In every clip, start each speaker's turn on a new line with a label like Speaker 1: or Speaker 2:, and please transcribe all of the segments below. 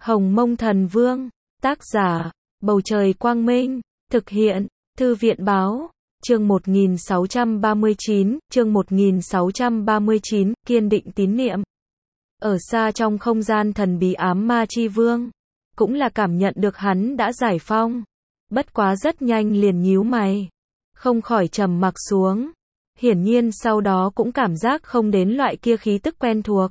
Speaker 1: Hồng Mông Thần Vương, tác giả, Bầu Trời Quang Minh, thực hiện, Thư viện Báo, chương 1639, kiên định tín niệm. Ở xa trong không gian thần bí ám ma chi vương, cũng là cảm nhận được hắn đã giải phong. Bất quá rất nhanh liền nhíu mày, không khỏi trầm mặc xuống. Hiển nhiên sau đó cũng cảm giác không đến loại kia khí tức quen thuộc.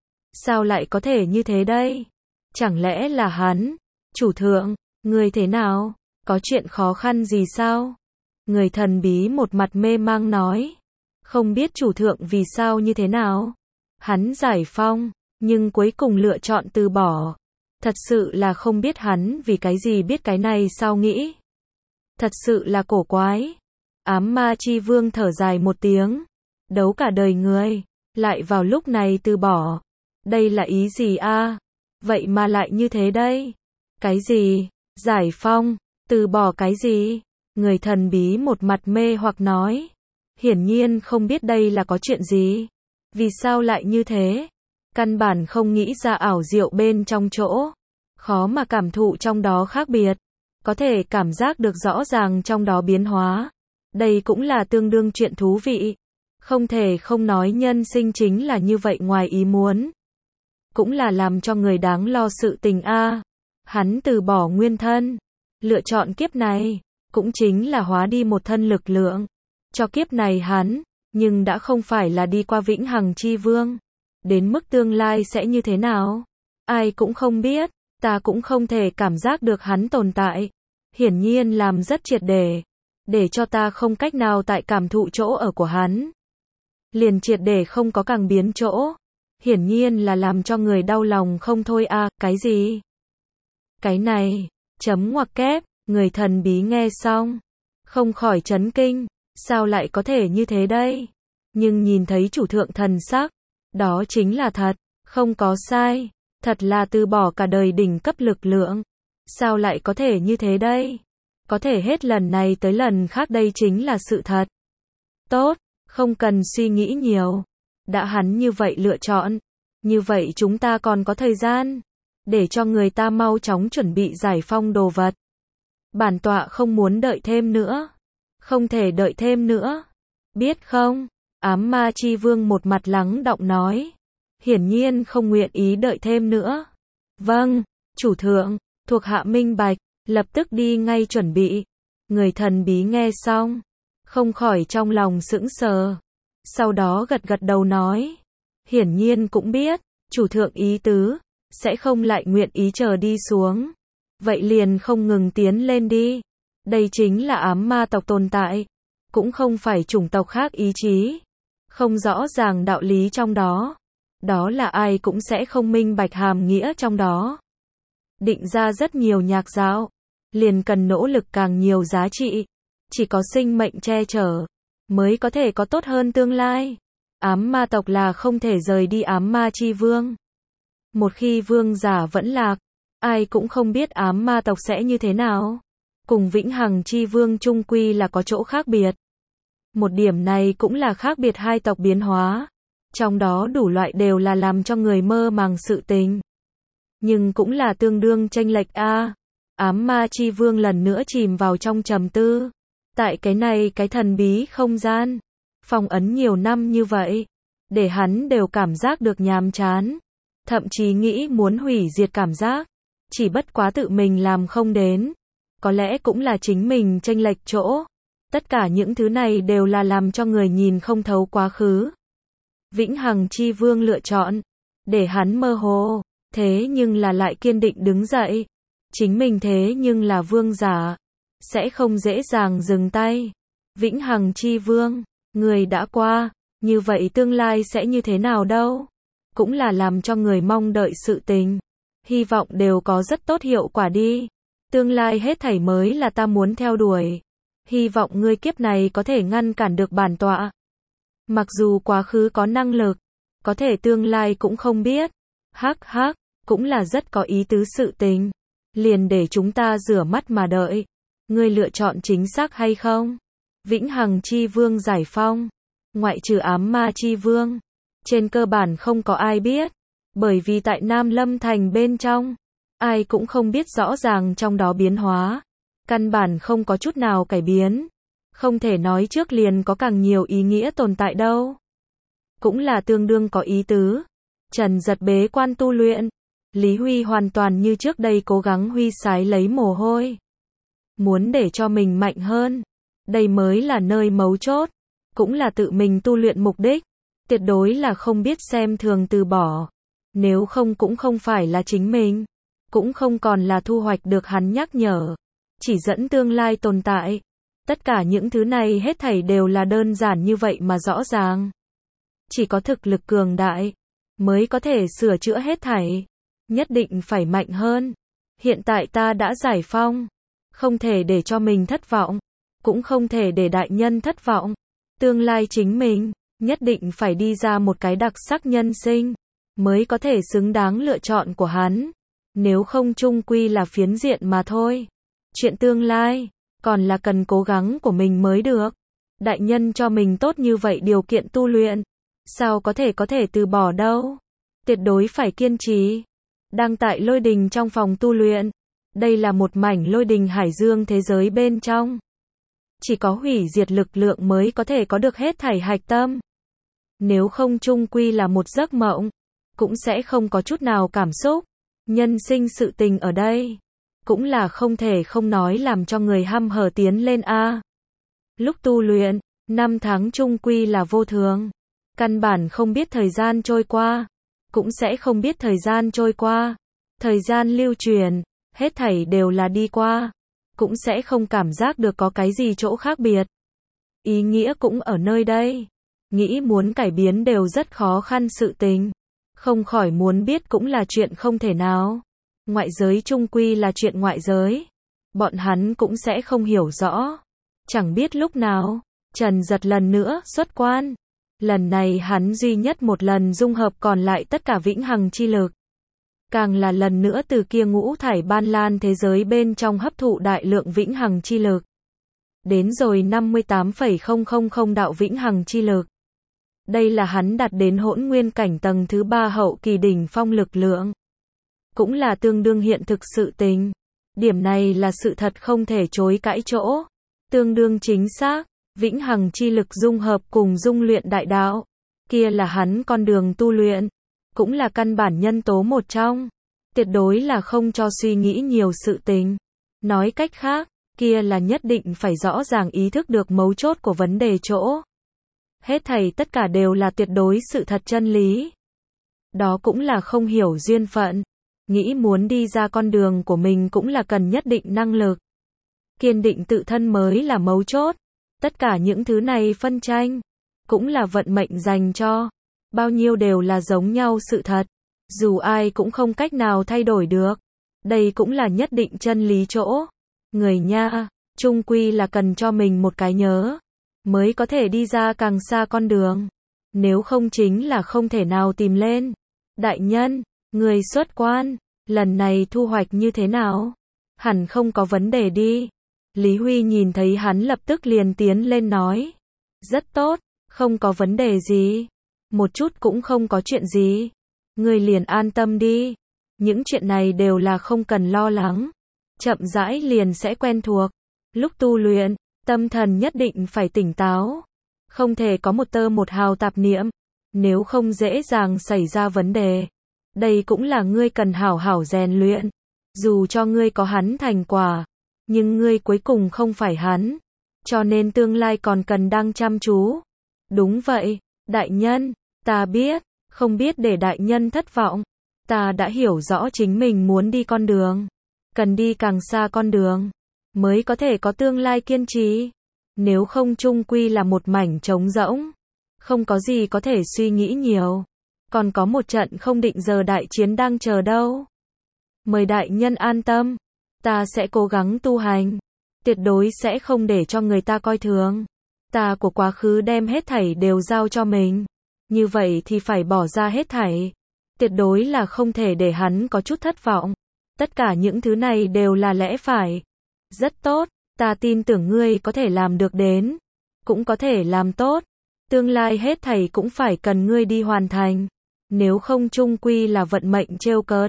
Speaker 1: Sao lại có thể như thế đây? Chẳng lẽ là hắn? Chủ thượng, người thế nào? Có chuyện khó khăn gì sao? Người thần bí một mặt mê mang nói. Không biết chủ thượng vì sao như thế nào? Hắn giải phong, nhưng cuối cùng lựa chọn từ bỏ. Thật sự là không biết hắn vì cái gì biết cái này sao nghĩ. Thật sự là cổ quái. Ám ma chi vương thở dài một tiếng. Đấu cả đời người, lại vào lúc này từ bỏ. Đây là ý gì a? Vậy mà lại như thế đây? Cái gì? Giải phong? Từ bỏ cái gì? Người thần bí một mặt mê hoặc nói. Hiển nhiên không biết đây là có chuyện gì. Vì sao lại như thế? Căn bản không nghĩ ra ảo diệu bên trong chỗ. Khó mà cảm thụ trong đó khác biệt. Có thể cảm giác được rõ ràng trong đó biến hóa. Đây cũng là tương đương chuyện thú vị. Không thể không nói nhân sinh chính là như vậy ngoài ý muốn. Cũng là làm cho người đáng lo sự tình a. Hắn từ bỏ nguyên thân. Lựa chọn kiếp này. Cũng chính là hóa đi một thân lực lượng. Cho kiếp này hắn. Nhưng đã không phải là đi qua vĩnh hằng chi vương. Đến mức tương lai sẽ như thế nào? Ai cũng không biết. Ta cũng không thể cảm giác được hắn tồn tại. Hiển nhiên làm rất triệt để cho ta không cách nào tại cảm thụ chỗ ở của hắn. Liền triệt để không có càng biến chỗ. Hiển nhiên là làm cho người đau lòng không thôi a. Cái gì? Cái này, chấm ngoặc kép, người thần bí nghe xong. Không khỏi chấn kinh. Sao lại có thể như thế đây? Nhưng nhìn thấy chủ thượng thần sắc. Đó chính là thật, không có sai. Thật là từ bỏ cả đời đỉnh cấp lực lượng. Sao lại có thể như thế đây? Có thể hết lần này tới lần khác đây chính là sự thật. Tốt, không cần suy nghĩ nhiều. Đã hắn như vậy lựa chọn. Như vậy chúng ta còn có thời gian. Để cho người ta mau chóng chuẩn bị giải phong đồ vật. Bản tọa không muốn đợi thêm nữa. Không thể đợi thêm nữa. Biết không? Ám ma chi vương một mặt lắng đọng nói. Hiển nhiên không nguyện ý đợi thêm nữa. Vâng, chủ thượng, thuộc hạ minh bạch, lập tức đi ngay chuẩn bị. Người thần bí nghe xong, không khỏi trong lòng sững sờ. Sau đó gật gật đầu nói. Hiển nhiên cũng biết, chủ thượng ý tứ, sẽ không lại nguyện ý chờ đi xuống. Vậy liền không ngừng tiến lên đi. Đây chính là ám ma tộc tồn tại. Cũng không phải chủng tộc khác ý chí. Không rõ ràng đạo lý trong đó. Đó là ai cũng sẽ không minh bạch hàm nghĩa trong đó. Định ra rất nhiều nhạc dạo. Liền cần nỗ lực càng nhiều giá trị. Chỉ có sinh mệnh che chở. Mới có thể có tốt hơn tương lai. Ám ma tộc là không thể rời đi ám ma chi vương. Một khi vương giả vẫn lạc. Ai cũng không biết ám ma tộc sẽ như thế nào. Cùng vĩnh hằng chi vương chung quy là có chỗ khác biệt. Một điểm này cũng là khác biệt hai tộc biến hóa. Trong đó đủ loại đều là làm cho người mơ màng sự tình. Nhưng cũng là tương đương chênh lệch a. Ám ma chi vương lần nữa chìm vào trong trầm tư. Tại cái này cái thần bí không gian. Phong ấn nhiều năm như vậy. Để hắn đều cảm giác được nhàm chán. Thậm chí nghĩ muốn hủy diệt cảm giác. Chỉ bất quá tự mình làm không đến. Có lẽ cũng là chính mình chênh lệch chỗ. Tất cả những thứ này đều là làm cho người nhìn không thấu quá khứ. Vĩnh hằng chi vương lựa chọn. Để hắn mơ hồ. Thế nhưng là lại kiên định đứng dậy. Chính mình thế nhưng là vương giả. Sẽ không dễ dàng dừng tay. Vĩnh hằng chi vương. Người đã qua. Như vậy tương lai sẽ như thế nào đâu. Cũng là làm cho người mong đợi sự tình. Hy vọng đều có rất tốt hiệu quả đi. Tương lai hết thảy mới là ta muốn theo đuổi. Hy vọng ngươi kiếp này có thể ngăn cản được bản tọa. Mặc dù quá khứ có năng lực. Có thể tương lai cũng không biết. Hắc hắc. Cũng là rất có ý tứ sự tình. Liền để chúng ta rửa mắt mà đợi. Ngươi lựa chọn chính xác hay không? Vĩnh hằng chi vương giải phong. Ngoại trừ ám ma chi vương. Trên cơ bản không có ai biết. Bởi vì tại Nam Lâm Thành bên trong. ai cũng không biết rõ ràng trong đó biến hóa, căn bản không có chút nào cải biến, không thể nói trước liền có càng nhiều ý nghĩa tồn tại đâu. Cũng là tương đương có ý tứ. Trần Giật bế quan tu luyện, Lý Huy hoàn toàn như trước đây cố gắng huy sái lấy mồ hôi. Muốn để cho mình mạnh hơn, đây mới là nơi mấu chốt, cũng là tự mình tu luyện mục đích, tuyệt đối là không biết xem thường từ bỏ. Nếu không cũng không phải là chính mình, cũng không còn là thu hoạch được hắn nhắc nhở, chỉ dẫn tương lai tồn tại. Tất cả những thứ này hết thảy đều là đơn giản như vậy mà rõ ràng. Chỉ có thực lực cường đại mới có thể sửa chữa hết thảy, nhất định phải mạnh hơn. Hiện tại ta đã giải phong, không thể để cho mình thất vọng, cũng không thể để đại nhân thất vọng. Tương lai chính mình nhất định phải đi ra một cái đặc sắc nhân sinh, mới có thể xứng đáng lựa chọn của hắn. Nếu không chung quy là phiến diện mà thôi. Chuyện tương lai còn là cần cố gắng của mình mới được. Đại nhân cho mình tốt như vậy điều kiện tu luyện, sao có thể từ bỏ đâu. Tuyệt đối phải kiên trì. Đang tại lôi đình trong phòng tu luyện. Đây là một mảnh lôi đình hải dương thế giới bên trong. Chỉ có hủy diệt lực lượng mới có thể có được hết thảy hạch tâm. Nếu không chung quy là một giấc mộng, cũng sẽ không có chút nào cảm xúc. Nhân sinh sự tình ở đây, cũng là không thể không nói làm cho người hăm hở tiến lên a. Lúc tu luyện, 5 tháng chung quy là vô thường. Căn bản không biết thời gian trôi qua, cũng sẽ không biết thời gian trôi qua. Thời gian lưu truyền, hết thảy đều là đi qua, cũng sẽ không cảm giác được có cái gì chỗ khác biệt. Ý nghĩa cũng ở nơi đây. Nghĩ muốn cải biến đều rất khó khăn sự tình. Không khỏi muốn biết cũng là chuyện không thể nào. Ngoại giới chung quy là chuyện ngoại giới. Bọn hắn cũng sẽ không hiểu rõ. Chẳng biết lúc nào, Trần Giật lần nữa xuất quan. Lần này hắn duy nhất một lần dung hợp còn lại tất cả vĩnh hằng chi lực. Càng là lần nữa từ kia ngũ thải ban lan thế giới bên trong hấp thụ đại lượng vĩnh hằng chi lực. Đến rồi 58,000 đạo vĩnh hằng chi lực. Đây là hắn đạt đến hỗn nguyên cảnh tầng thứ 3 hậu kỳ đỉnh phong lực lượng. Cũng là tương đương hiện thực sự tình. Điểm này là sự thật không thể chối cãi chỗ. Tương đương chính xác, vĩnh hằng chi lực dung hợp cùng dung luyện đại đạo. Kia là hắn con đường tu luyện. Cũng là căn bản nhân tố một trong. Tuyệt đối là không cho suy nghĩ nhiều sự tình. Nói cách khác, kia là nhất định phải rõ ràng ý thức được mấu chốt của vấn đề chỗ. Hết thảy tất cả đều là tuyệt đối sự thật chân lý. Đó cũng là không hiểu duyên phận. Nghĩ muốn đi ra con đường của mình cũng là cần nhất định năng lực. Kiên định tự thân mới là mấu chốt. Tất cả những thứ này phân tranh, cũng là vận mệnh dành cho. Bao nhiêu đều là giống nhau sự thật. Dù ai cũng không cách nào thay đổi được. Đây cũng là nhất định chân lý chỗ. Người nha, chung quy là cần cho mình một cái nhớ, mới có thể đi ra càng xa con đường. Nếu không chính là không thể nào tìm lên. Đại nhân, người xuất quan, lần này thu hoạch như thế nào? Hẳn không có vấn đề đi. Lý Huy nhìn thấy hắn lập tức liền tiến lên nói. Rất tốt, không có vấn đề gì. Một chút cũng không có chuyện gì. Người liền an tâm đi. Những chuyện này đều là không cần lo lắng. Chậm rãi liền sẽ quen thuộc. Lúc tu luyện, tâm thần nhất định phải tỉnh táo. Không thể có một tơ một hào tạp niệm. Nếu không dễ dàng xảy ra vấn đề. Đây cũng là ngươi cần hảo hảo rèn luyện. Dù cho ngươi có hắn thành quả, nhưng ngươi cuối cùng không phải hắn. Cho nên tương lai còn cần đang chăm chú. Đúng vậy, đại nhân, ta biết, không biết để đại nhân thất vọng. Ta đã hiểu rõ chính mình muốn đi con đường. Cần đi càng xa con đường, mới có thể có tương lai kiên trì. Nếu không chung quy là một mảnh trống rỗng. Không có gì có thể suy nghĩ nhiều. Còn có một trận không định giờ đại chiến đang chờ đâu. Mời đại nhân an tâm. Ta sẽ cố gắng tu hành. Tuyệt đối sẽ không để cho người ta coi thường. Ta của quá khứ đem hết thảy đều giao cho mình. Như vậy thì phải bỏ ra hết thảy. Tuyệt đối là không thể để hắn có chút thất vọng. Tất cả những thứ này đều là lẽ phải. Rất tốt, ta tin tưởng ngươi có thể làm được đến. Cũng có thể làm tốt. Tương lai hết thảy cũng phải cần ngươi đi hoàn thành. Nếu không chung quy là vận mệnh trêu cợt.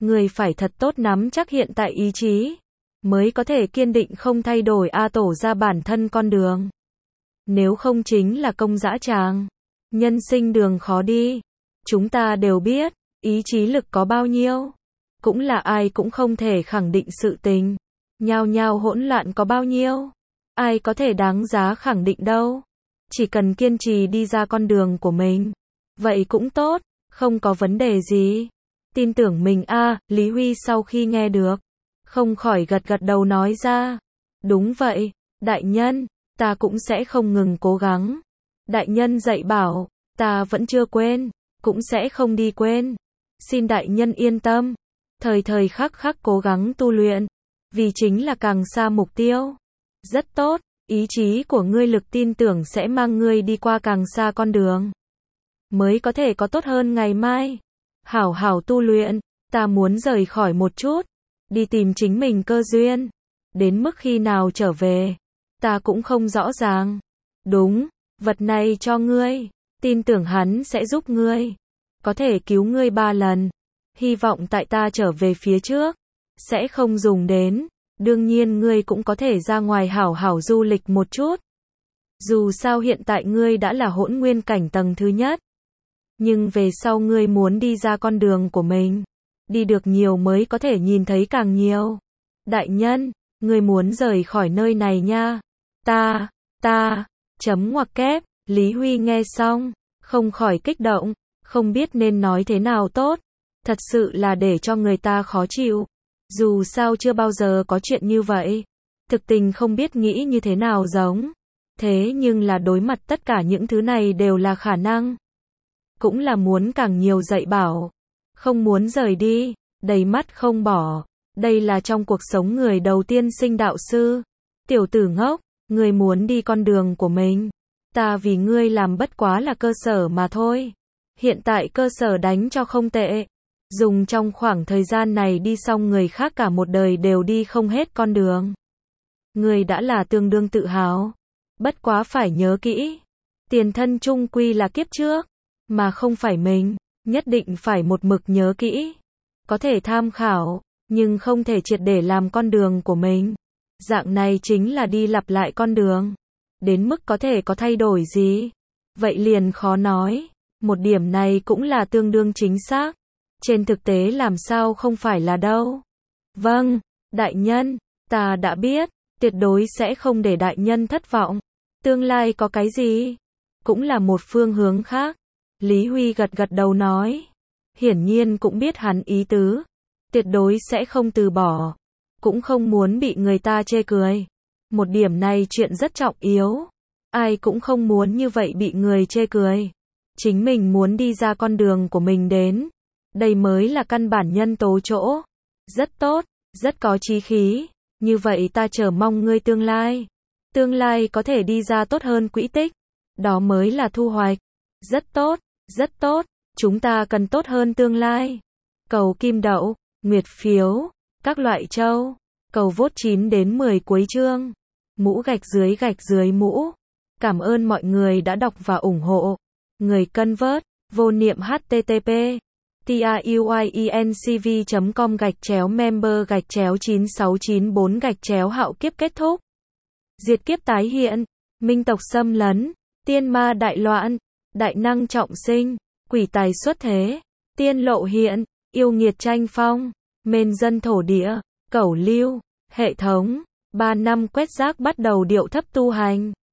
Speaker 1: Ngươi phải thật tốt nắm chắc hiện tại ý chí, mới có thể kiên định không thay đổi tổ ra bản thân con đường. Nếu không chính là công dã tràng. Nhân sinh đường khó đi. Chúng ta đều biết, ý chí lực có bao nhiêu, cũng là ai cũng không thể khẳng định sự tình. Nhao nhao hỗn loạn có bao nhiêu, ai có thể đáng giá khẳng định đâu. Chỉ cần kiên trì đi ra con đường của mình, vậy cũng tốt, không có vấn đề gì. Tin tưởng mình Lý Huy sau khi nghe được, không khỏi gật gật đầu nói ra. Đúng vậy, đại nhân, ta cũng sẽ không ngừng cố gắng. Đại nhân dạy bảo, ta vẫn chưa quên, cũng sẽ không đi quên. Xin đại nhân yên tâm, thời thời khắc khắc cố gắng tu luyện, vì chính là càng xa mục tiêu. Rất tốt, ý chí của ngươi lực tin tưởng sẽ mang ngươi đi qua càng xa con đường, mới có thể có tốt hơn ngày mai. Hảo hảo tu luyện, ta muốn rời khỏi một chút, đi tìm chính mình cơ duyên. Đến mức khi nào trở về, ta cũng không rõ ràng. Đúng, vật này cho ngươi, tin tưởng hắn sẽ giúp ngươi, có thể cứu ngươi 3 lần. Hy vọng tại ta trở về phía trước, sẽ không dùng đến. Đương nhiên ngươi cũng có thể ra ngoài hảo hảo du lịch một chút. Dù sao hiện tại ngươi đã là hỗn nguyên cảnh tầng thứ nhất. Nhưng về sau ngươi muốn đi ra con đường của mình, đi được nhiều mới có thể nhìn thấy càng nhiều. Đại nhân, ngươi muốn rời khỏi nơi này nha. Chấm ngoặc kép, Lý Huy nghe xong, không khỏi kích động, không biết nên nói thế nào tốt. Thật sự là để cho người ta khó chịu. Dù sao chưa bao giờ có chuyện như vậy. Thực tình không biết nghĩ như thế nào giống. Thế nhưng là đối mặt tất cả những thứ này đều là khả năng. Cũng là muốn càng nhiều dạy bảo. Không muốn rời đi, đầy mắt không bỏ. Đây là trong cuộc sống người đầu tiên sinh đạo sư. Tiểu tử ngốc, ngươi muốn đi con đường của mình. Ta vì ngươi làm bất quá là cơ sở mà thôi. Hiện tại cơ sở đánh cho không tệ. Dùng trong khoảng thời gian này đi xong người khác cả một đời đều đi không hết con đường. Ngươi đã là tương đương tự hào. Bất quá phải nhớ kỹ. Tiền thân chung quy là kiếp trước, mà không phải mình. Nhất định phải một mực nhớ kỹ. Có thể tham khảo, nhưng không thể triệt để làm con đường của mình. Dạng này chính là đi lặp lại con đường. Đến mức có thể có thay đổi gì? Vậy liền khó nói. Một điểm này cũng là tương đương chính xác. Trên thực tế làm sao không phải là đâu. Vâng, đại nhân, ta đã biết, tuyệt đối sẽ không để đại nhân thất vọng. Tương lai có cái gì? Cũng là một phương hướng khác. Lý Huy gật gật đầu nói. Hiển nhiên cũng biết hắn ý tứ. Tuyệt đối sẽ không từ bỏ. Cũng không muốn bị người ta chê cười. Một điểm này chuyện rất trọng yếu. Ai cũng không muốn như vậy bị người chê cười. Chính mình muốn đi ra con đường của mình đến. Đây mới là căn bản nhân tố chỗ. Rất tốt, rất có chí khí. Như vậy ta chờ mong ngươi tương lai. Tương lai có thể đi ra tốt hơn quỹ tích. Đó mới là thu hoạch. Rất tốt, rất tốt. Chúng ta cần tốt hơn tương lai. Cầu kim đậu, nguyệt phiếu, các loại châu. Cầu vote 9 đến 10 cuối chương. Mũ gạch dưới mũ. Cảm ơn mọi người đã đọc và ủng hộ. Người cân vớt, vô niệm http tiuyecom/member/9694/. Hạo kiếp kết thúc. Diệt kiếp tái hiện. Minh tộc xâm lấn. Tiên ma đại loạn. Đại năng trọng sinh. Quỷ tài xuất thế. Tiên lộ hiện. Yêu nghiệt tranh phong. Mên dân thổ địa. Cẩu lưu. Hệ thống. 3 năm quét rác bắt đầu điệu thấp tu hành.